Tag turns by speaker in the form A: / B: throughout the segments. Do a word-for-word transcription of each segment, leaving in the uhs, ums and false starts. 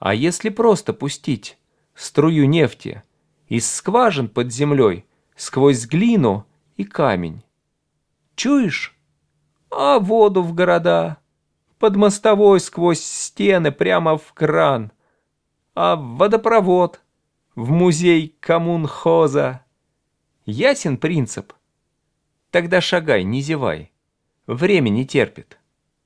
A: А если просто пустить струю нефти из скважин под землей сквозь глину и камень? Чуешь? А воду в города, под мостовой сквозь стены прямо в кран, а в водопровод, в музей коммунхоза. Ясен принцип? Тогда шагай, не зевай. Время не терпит.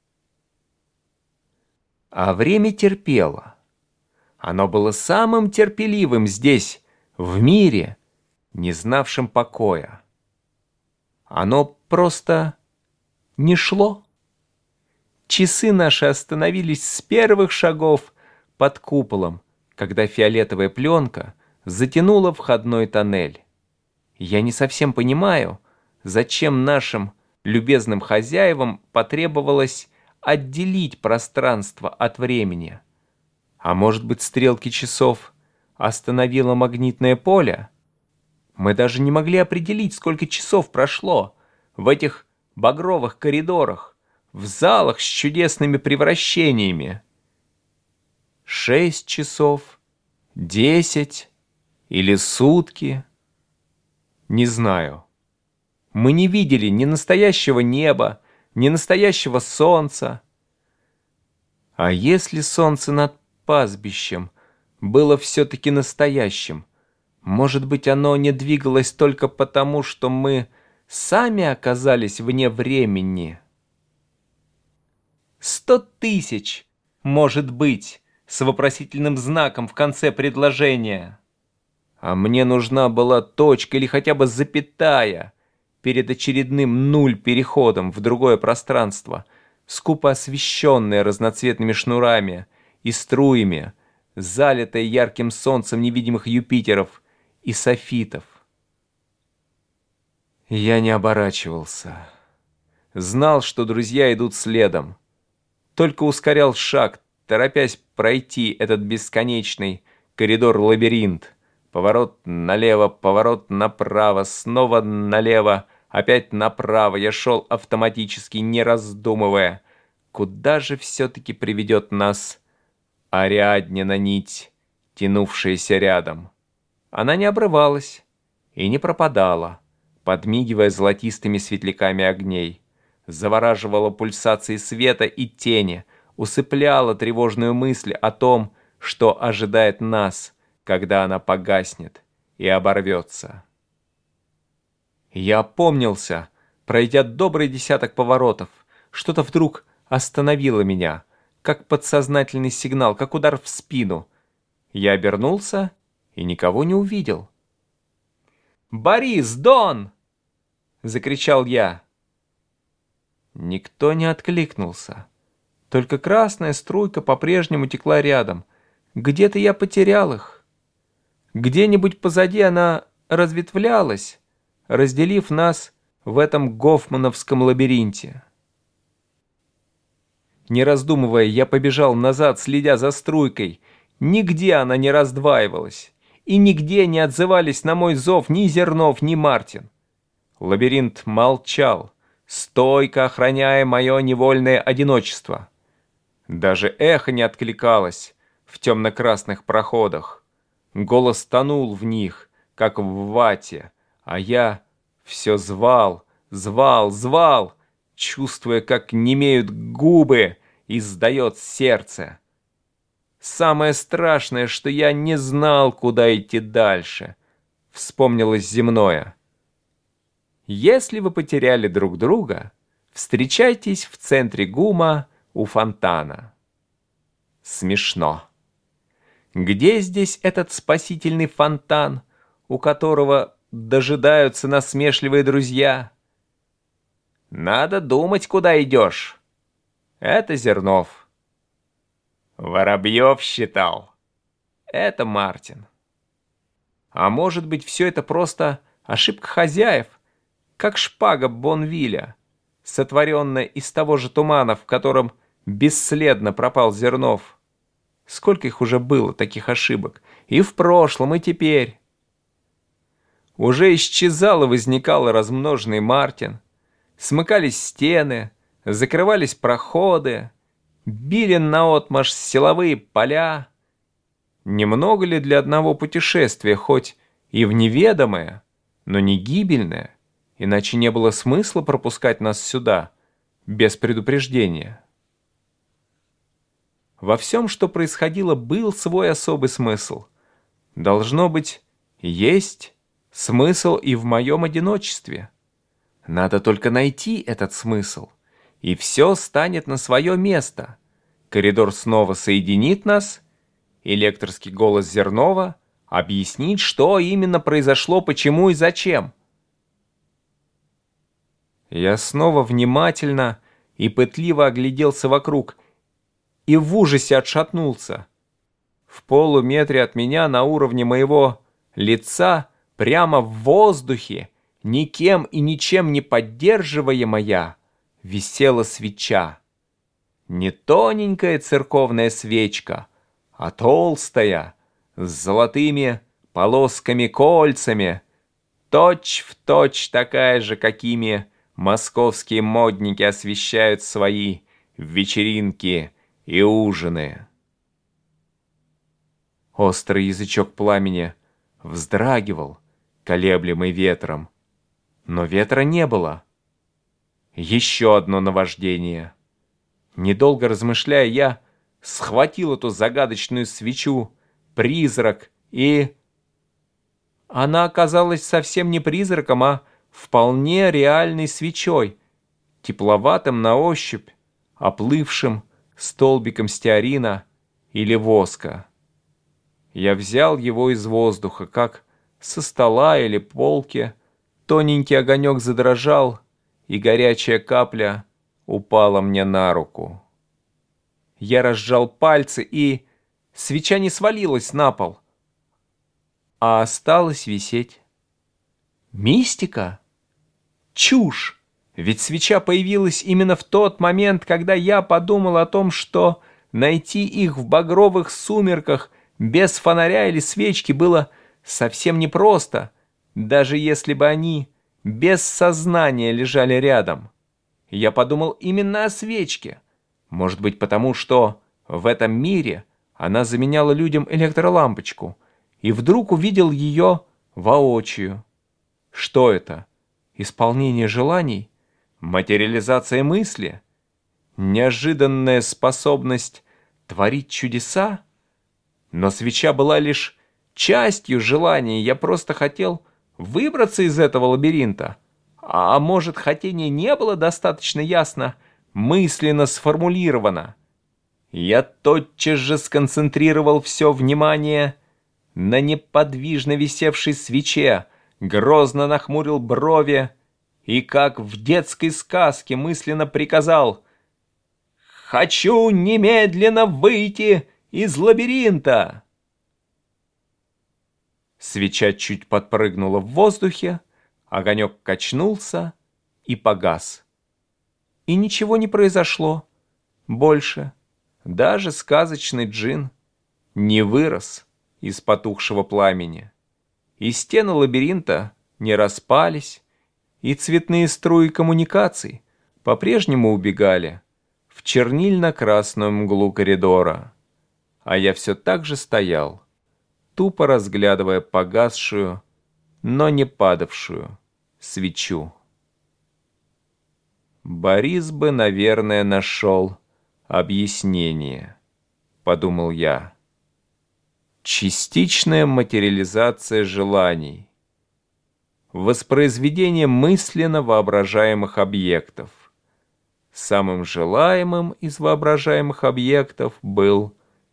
A: А время терпело. Оно было самым терпеливым здесь, в мире, не знавшим покоя. Оно просто не шло. Часы наши остановились с первых шагов под куполом, когда фиолетовая пленка затянула входной тоннель. Я не совсем понимаю, зачем нашим любезным хозяевам потребовалось отделить пространство от времени. А может быть, стрелки часов остановило магнитное поле? Мы даже не могли определить, сколько часов прошло в этих багровых коридорах, в залах с чудесными превращениями. Шесть часов, десять или сутки? Не знаю. Мы не видели ни настоящего неба, ни настоящего солнца. А если солнце над пастбищем было все-таки настоящим, может быть, оно не двигалось только потому, что мы сами оказались вне времени? Сто тысяч, может быть, с вопросительным знаком в конце предложения. А мне нужна была точка или хотя бы запятая перед очередным нуль-переходом в другое пространство, скупо освещенное разноцветными шнурами и струями, залитое ярким солнцем невидимых Юпитеров и софитов. Я не оборачивался. Знал, что друзья идут следом. Только ускорял шаг, торопясь пройти этот бесконечный коридор-лабиринт. Поворот налево, поворот направо, снова налево, опять направо. Я шел автоматически, не раздумывая. Куда же все-таки приведет нас Ариаднина нить, тянувшаяся рядом? Она не обрывалась и не пропадала, подмигивая золотистыми светляками огней. Завораживала пульсации света и тени, усыпляла тревожную мысль о том, что ожидает нас, когда она погаснет и оборвется. Я опомнился, пройдя добрый десяток поворотов. Что-то вдруг остановило меня, как подсознательный сигнал, как удар в спину. Я обернулся и никого не увидел. «Борис, Дон!» — закричал я. Никто не откликнулся. Только красная струйка по-прежнему текла рядом. Где-то я потерял их. Где-нибудь позади она разветвлялась, разделив нас в этом гофмановском лабиринте. Не раздумывая, я побежал назад, следя за струйкой. Нигде она не раздваивалась, и нигде не отзывались на мой зов ни Зернов, ни Мартин. Лабиринт молчал, стойко охраняя мое невольное одиночество. Даже эхо не откликалось в темно-красных проходах. Голос тонул в них, как в вате, а я все звал, звал, звал, чувствуя, как немеют губы и сдает сердце. Самое страшное, что я не знал, куда идти дальше. Вспомнилось земное. Если вы потеряли друг друга, встречайтесь в центре ГУМа у фонтана. Смешно. Где здесь этот спасительный фонтан, у которого дожидаются насмешливые друзья? Надо думать, куда идешь. Это Зернов. Воробьев считал. Это Мартин. А может быть, все это просто ошибка хозяев, как шпага Бонвиля, сотворенная из того же тумана, в котором бесследно пропал Зернов. Сколько их уже было, таких ошибок, и в прошлом, и теперь. Уже исчезал и возникал размноженный Мартин, смыкались стены, закрывались проходы, били наотмашь силовые поля, Немного ли для одного путешествия, хоть и в неведомое, но не гибельное, иначе не было смысла пропускать нас сюда без предупреждения. Во всем, что происходило, был свой особый смысл. Должно быть, есть смысл и в моем одиночестве. Надо только найти этот смысл, и все станет на свое место. Коридор снова соединит нас, и лекторский голос Зернова объяснит, что именно произошло, почему и зачем. Я снова внимательно и пытливо огляделся вокруг и в ужасе отшатнулся. В полуметре от меня, на уровне моего лица, прямо в воздухе, никем и ничем не поддерживаемая, висела свеча. Не тоненькая церковная свечка, а толстая, с золотыми полосками-кольцами, точь-в-точь такая же, какими московские модники освещают свои вечеринки и ужины. Острый язычок пламени вздрагивал, колеблемый ветром, но ветра не было. Еще одно наваждение. Недолго размышляя, я схватил эту загадочную свечу, призрак, и... Она оказалась совсем не призраком, а вполне реальной свечой, тепловатым на ощупь, оплывшим столбиком стеарина или воска. Я взял его из воздуха, как со стола или полки. Тоненький огонек задрожал, и горячая капля упала мне на руку. Я разжал пальцы, и свеча не свалилась на пол, а осталась висеть. Мистика? Чушь! Ведь свеча появилась именно в тот момент, когда я подумал о том, что найти их в багровых сумерках без фонаря или свечки было совсем непросто, даже если бы они без сознания лежали рядом. Я подумал именно о свечке. Может быть, потому что в этом мире она заменяла людям электролампочку, и вдруг увидел ее воочию. Что это? Исполнение желаний? Материализация мысли? Неожиданная способность творить чудеса? Но свеча была лишь частью желаний, я просто хотел выбраться из этого лабиринта. А может, хотение не было достаточно ясно, мысленно сформулировано. Я тотчас же сконцентрировал все внимание на неподвижно висевшей свече, грозно нахмурил брови и, как в детской сказке, мысленно приказал: «Хочу немедленно выйти из лабиринта!» Свеча чуть подпрыгнула в воздухе, огонек качнулся и погас. И ничего не произошло. Больше даже сказочный джин не вырос из потухшего пламени. И стены лабиринта не распались, и цветные струи коммуникаций по-прежнему убегали в чернильно-красную мглу коридора. А я все так же стоял, тупо разглядывая погасшую, но не падавшую свечу. Борис бы, наверное, нашел объяснение, подумал я. Частичная материализация желаний. Воспроизведение мысленно воображаемых объектов. Самым желаемым из воображаемых объектов был